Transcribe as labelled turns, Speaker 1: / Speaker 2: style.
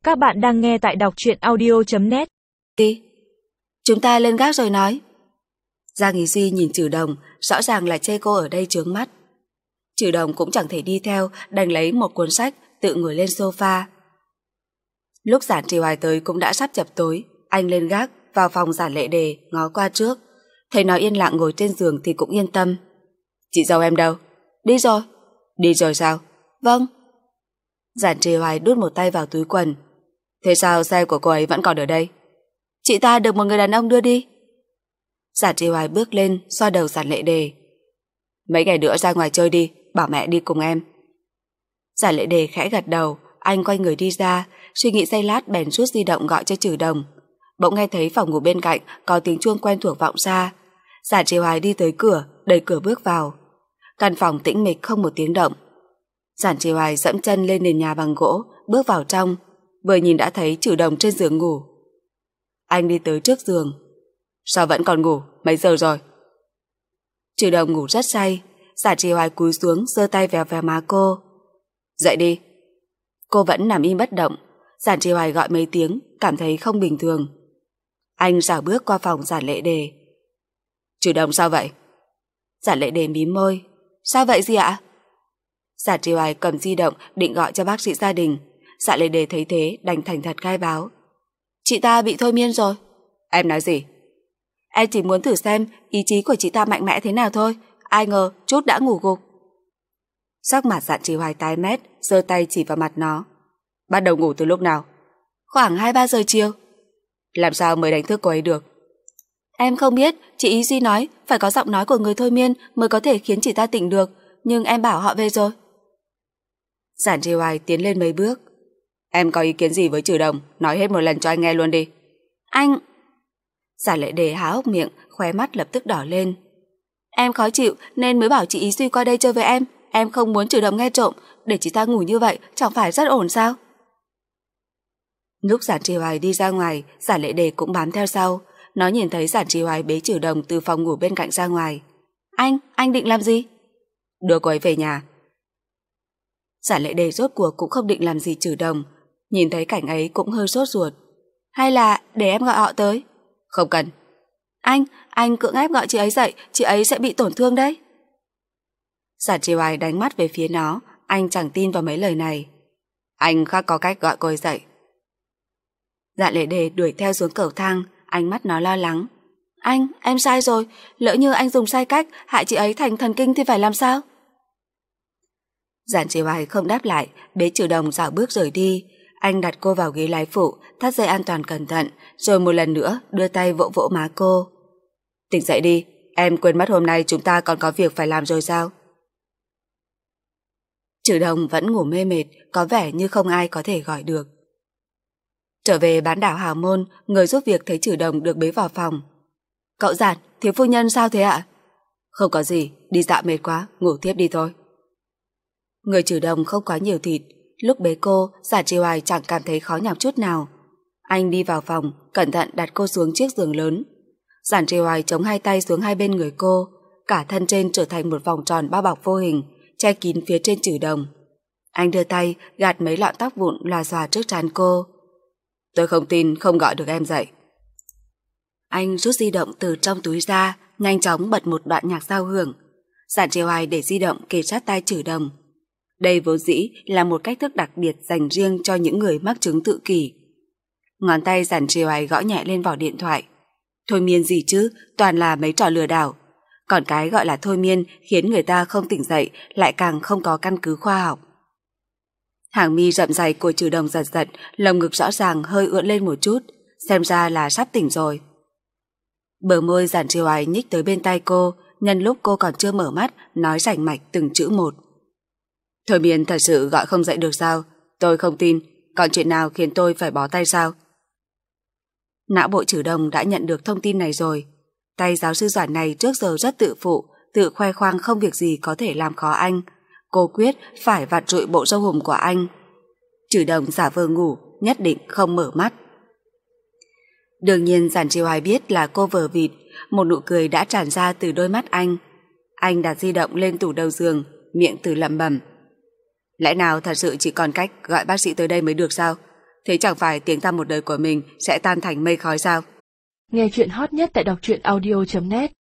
Speaker 1: Các bạn đang nghe tại đọc truyện audio.net.
Speaker 2: Đi, chúng ta lên gác rồi nói. Giang Ý Duy nhìn Trừ Đồng, rõ ràng là chê cô ở đây chướng mắt. Trừ Đồng cũng chẳng thể đi theo, đành lấy một cuốn sách, tự ngồi lên sofa. Lúc Giản Trì Hoài tới cũng đã sắp chập tối, anh lên gác, vào phòng Giản Lệ Đề, ngó qua trước. Thấy nó yên lặng ngồi trên giường thì cũng yên tâm. Chị dâu em đâu? Đi rồi. Đi rồi sao? Vâng. Giản Trì Hoài đút một tay vào túi quần. Thế sao xe của cô ấy vẫn còn ở đây? Chị ta được một người đàn ông đưa đi. Giản Trì Hoài bước lên, xoa đầu Giản Lệ Đề. Mấy ngày nữa ra ngoài chơi đi, bảo mẹ đi cùng em. Giản Lệ Đề khẽ gật đầu, anh quay người đi ra, suy nghĩ giây lát bèn rút di động gọi cho Trừ Đồng. Bỗng nghe thấy phòng ngủ bên cạnh có tiếng chuông quen thuộc vọng ra. Giản Trì Hoài đi tới cửa, đẩy cửa bước vào. Căn phòng tĩnh mịch không một tiếng động. Giản Trì Hoài dẫm chân lên nền nhà bằng gỗ, bước vào trong, vừa nhìn đã thấy Trừ Đồng trên giường ngủ. Anh đi tới trước giường. Sao vẫn còn ngủ, mấy giờ rồi? Trừ Đồng ngủ rất say. Giản Trì Hoài cúi xuống giơ tay véo véo má cô. Dậy đi. Cô vẫn nằm im bất động. Giản Trì Hoài gọi mấy tiếng, cảm thấy không bình thường. Anh rảo bước qua phòng Giản Lệ Đề. Trừ Đồng sao vậy? Giản Lệ Đề mím môi. Sao vậy gì ạ? Giản Trì Hoài cầm di động định gọi cho bác sĩ gia đình. Giản Lệ Đề thấy thế đành thành thật khai báo. Chị ta bị thôi miên rồi. Em nói gì? Em chỉ muốn thử xem ý chí của chị ta mạnh mẽ thế nào thôi. Ai ngờ chút đã ngủ gục. Sắc mặt Giản Trì Hoài tái mét, giơ tay chỉ vào mặt nó. Bắt đầu ngủ từ lúc nào? Khoảng 2-3 giờ chiều. Làm sao mới đánh thức cô ấy được? Em không biết, chị Ý Duy nói phải có giọng nói của người thôi miên mới có thể khiến chị ta tỉnh được, nhưng em bảo họ về rồi. Giản Trì Hoài tiến lên mấy bước. Em có ý kiến gì với Trừ Đồng? Nói hết một lần cho anh nghe luôn đi. Anh... Giản Lệ Đề há hốc miệng, khóe mắt lập tức đỏ lên. Em khó chịu nên mới bảo chị Ý Duy qua đây chơi với em. Em không muốn Trừ Đồng nghe trộm, để chị ta ngủ như vậy chẳng phải rất ổn sao? Lúc Giản Trì Hoài đi ra ngoài, Giản Lệ Đề cũng bám theo sau. Nó nhìn thấy Giản Trì Hoài bế Trừ Đồng từ phòng ngủ bên cạnh ra ngoài. Anh định làm gì? Đưa cô ấy về nhà. Giản Lệ Đề rốt cuộc cũng không định làm gì Trừ Đồng. Nhìn thấy cảnh ấy cũng hơi sốt ruột. Hay là để em gọi họ tới? Không cần. Anh cưỡng ép gọi chị ấy dậy, chị ấy sẽ bị tổn thương đấy. Giản Trì Hoài đánh mắt về phía nó, anh chẳng tin vào mấy lời này. Anh khác có cách gọi cô ấy dậy. Giản Lệ Đề đuổi theo xuống cầu thang, ánh mắt nó lo lắng. Em sai rồi, lỡ như anh dùng sai cách hại chị ấy thành thần kinh thì phải làm sao? Giản Trì Hoài không đáp lại, bế Trừ Đồng dạo bước rời đi. Anh đặt cô vào ghế lái phụ, thắt dây an toàn cẩn thận, rồi một lần nữa đưa tay vỗ vỗ má cô. Tỉnh dậy đi, em quên mất hôm nay chúng ta còn có việc phải làm rồi sao? Trừ Đồng vẫn ngủ mê mệt, có vẻ như không ai có thể gọi được. Trở về bán đảo Hào Môn, người giúp việc thấy Trừ Đồng được bế vào phòng. Cậu Giản, thiếu phu nhân sao thế ạ? Không có gì, đi dạo mệt quá, ngủ tiếp đi thôi. Người Trừ Đồng không quá nhiều thịt, lúc bế cô, Giản Trì Hoài chẳng cảm thấy khó nhọc chút nào. Anh đi vào phòng, cẩn thận đặt cô xuống chiếc giường lớn. Giản Trì Hoài chống hai tay xuống hai bên người cô, cả thân trên trở thành một vòng tròn bao bọc vô hình, che kín phía trên Trừ Đồng. Anh đưa tay gạt mấy lọn tóc vụn lòa xòa trước trán cô. Tôi không tin không gọi được em dậy. Anh rút di động từ trong túi ra, nhanh chóng bật một đoạn nhạc giao hưởng. Giản Trì Hoài để di động kề sát tai Trừ Đồng. Đây vốn dĩ là một cách thức đặc biệt dành riêng cho những người mắc chứng tự kỷ. Ngón tay Giản Trì Hoài gõ nhẹ lên vỏ điện thoại. Thôi miên gì chứ, toàn là mấy trò lừa đảo. Còn cái gọi là thôi miên khiến người ta không tỉnh dậy lại càng không có căn cứ khoa học. Hàng mi rậm dày của Trừ Đồng giật giật, lồng ngực rõ ràng hơi ưỡn lên một chút, xem ra là sắp tỉnh rồi. Bờ môi Giản Trì Hoài nhích tới bên tai cô, nhân lúc cô còn chưa mở mắt, nói rành mạch từng chữ một. Thôi miên thật sự gọi không dậy được sao? Tôi không tin, còn chuyện nào khiến tôi phải bó tay sao? Não bộ Trừ Đồng đã nhận được thông tin này rồi. Tay giáo sư Doãn này trước giờ rất tự phụ, tự khoe khoang không việc gì có thể làm khó anh. Cô quyết phải vặt rụi bộ râu hùm của anh. Trừ Đồng giả vờ ngủ, nhất định không mở mắt. Đương nhiên Giản Trì Hoài biết là cô vờ vịt, một nụ cười đã tràn ra từ đôi mắt anh. Anh đặt di động lên tủ đầu giường, miệng tự lẩm bẩm. Lẽ nào thật sự chỉ còn cách gọi bác sĩ tới đây mới được sao? thế chẳng phải tiếng tăm một đời của mình sẽ tan thành mây khói sao?
Speaker 3: Nghe chuyện hot nhất tại đọc truyện audio.net